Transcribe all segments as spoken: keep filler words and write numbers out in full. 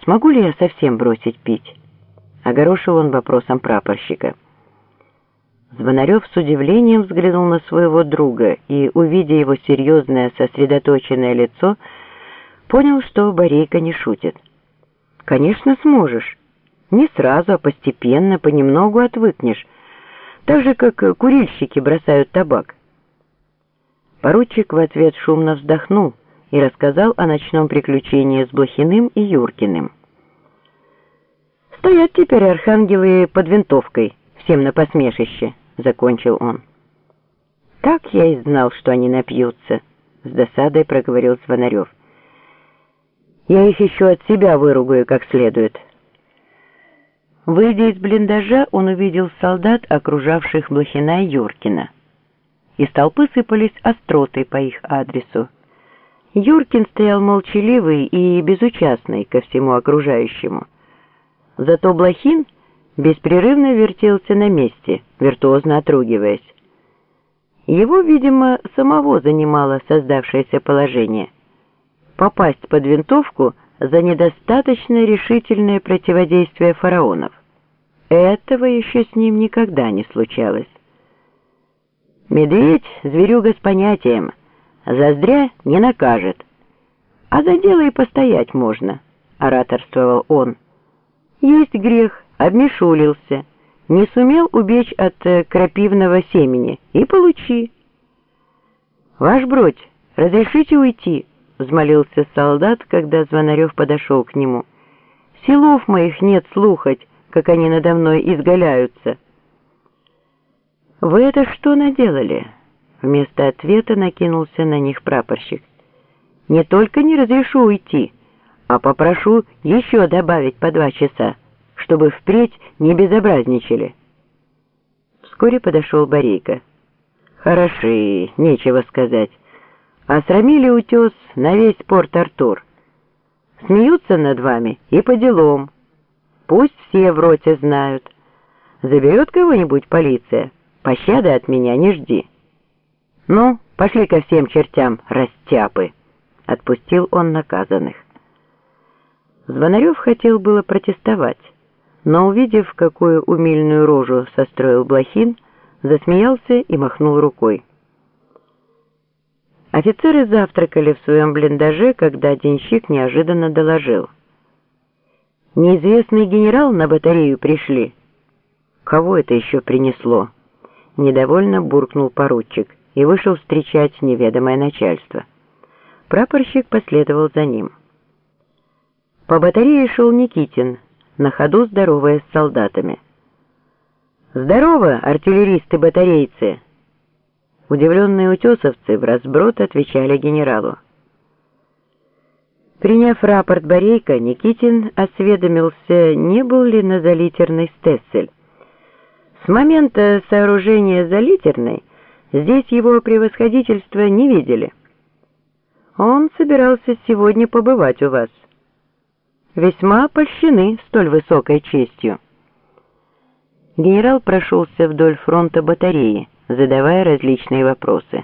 смогу ли я совсем бросить пить?» — огорошил он вопросом прапорщика. Звонарев с удивлением взглянул на своего друга и, увидя его серьезное, сосредоточенное лицо, понял, что Борейко не шутит. «Конечно, сможешь. Не сразу, а постепенно, понемногу отвыкнешь, так же, как курильщики бросают табак». Поручик в ответ шумно вздохнул и рассказал о ночном приключении с Блохиным и Юркиным. «Стоят теперь архангелы под винтовкой, всем на посмешище», — закончил он. «Так я и знал, что они напьются», — с досадой проговорил Звонарев. «Я их еще от себя выругаю как следует». Выйдя из блиндажа, он увидел солдат, окружавших Блохина и Юркина. Из толпы сыпались остроты по их адресу. Юркин стоял молчаливый и безучастный ко всему окружающему. Зато Блохин беспрерывно вертелся на месте, виртуозно отругиваясь. Его, видимо, самого занимало создавшееся положение. Попасть под винтовку за недостаточно решительное противодействие фараонов. Этого еще с ним никогда не случалось. «Медведь — зверюга с понятием, заздря не накажет, а за дело и постоять можно», — ораторствовал он. «Есть грех, обмешулился, не сумел убечь от э, крапивного семени, и получи». «Ваш бродь, разрешите уйти?» — взмолился солдат, когда Звонарев подошел к нему. «Силов моих нет слухать, как они надо мной изгаляются». «Вы это что наделали?» — вместо ответа накинулся на них прапорщик. «Не только не разрешу уйти, а попрошу еще добавить по два часа, чтобы впредь не безобразничали». Вскоре подошел Борейко. «Хороши, нечего сказать. Осрамили утес на весь Порт-Артур. Смеются над вами и по делам. Пусть все в роте знают. Заберет кого-нибудь полиция, пощады от меня не жди. Ну, пошли ко всем чертям, растяпы!» Отпустил он наказанных. Звонарев хотел было протестовать, но, увидев, какую умильную рожу состроил Блохин, засмеялся и махнул рукой. Офицеры завтракали в своем блиндаже, когда денщик неожиданно доложил. «Неизвестный генерал на батарею пришли». «Кого это еще принесло?» Недовольно буркнул поручик и вышел встречать неведомое начальство. Прапорщик последовал за ним. По батарее шел Никитин, на ходу здороваясь с солдатами. «Здорово, артиллеристы-батарейцы!» Удивленные утесовцы вразброд отвечали генералу. Приняв рапорт Борейко, Никитин осведомился, не был ли на Залитерной Стессель. С момента сооружения Залитерной здесь его превосходительство не видели. Он собирался сегодня побывать у вас. Весьма польщены столь высокой честью. Генерал прошелся вдоль фронта батареи, задавая различные вопросы.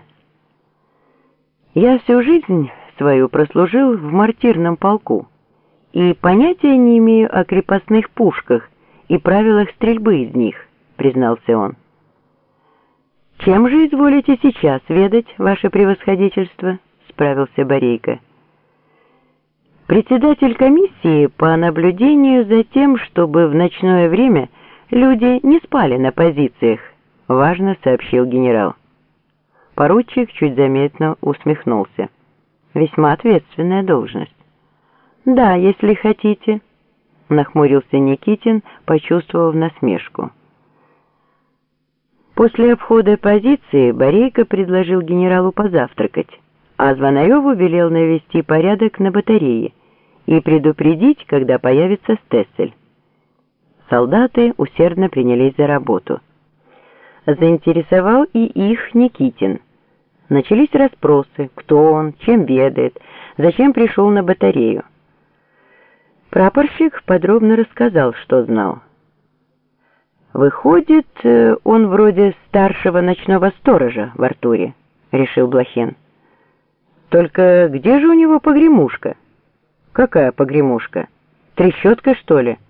«Я всю жизнь свою прослужил в мортирном полку и понятия не имею о крепостных пушках и правилах стрельбы из них», — признался он. «Чем же изволите сейчас ведать, ваше превосходительство?» — справился Борейко. «Председатель комиссии по наблюдению за тем, чтобы в ночное время люди не спали на позициях», — важно сообщил генерал. Поручик чуть заметно усмехнулся. «Весьма ответственная должность». «Да, если хотите», — нахмурился Никитин, почувствовав насмешку. После обхода позиции Борейко предложил генералу позавтракать, а Звонареву велел навести порядок на батарее и предупредить, когда появится Стессель. Солдаты усердно принялись за работу. Заинтересовал и их Никитин. Начались расспросы, кто он, чем ведает, зачем пришел на батарею. Прапорщик подробно рассказал, что знал. «Выходит, он вроде старшего ночного сторожа в Артуре», — решил Блохин. «Только где же у него погремушка?» «Какая погремушка?» Трещоткой, что ли?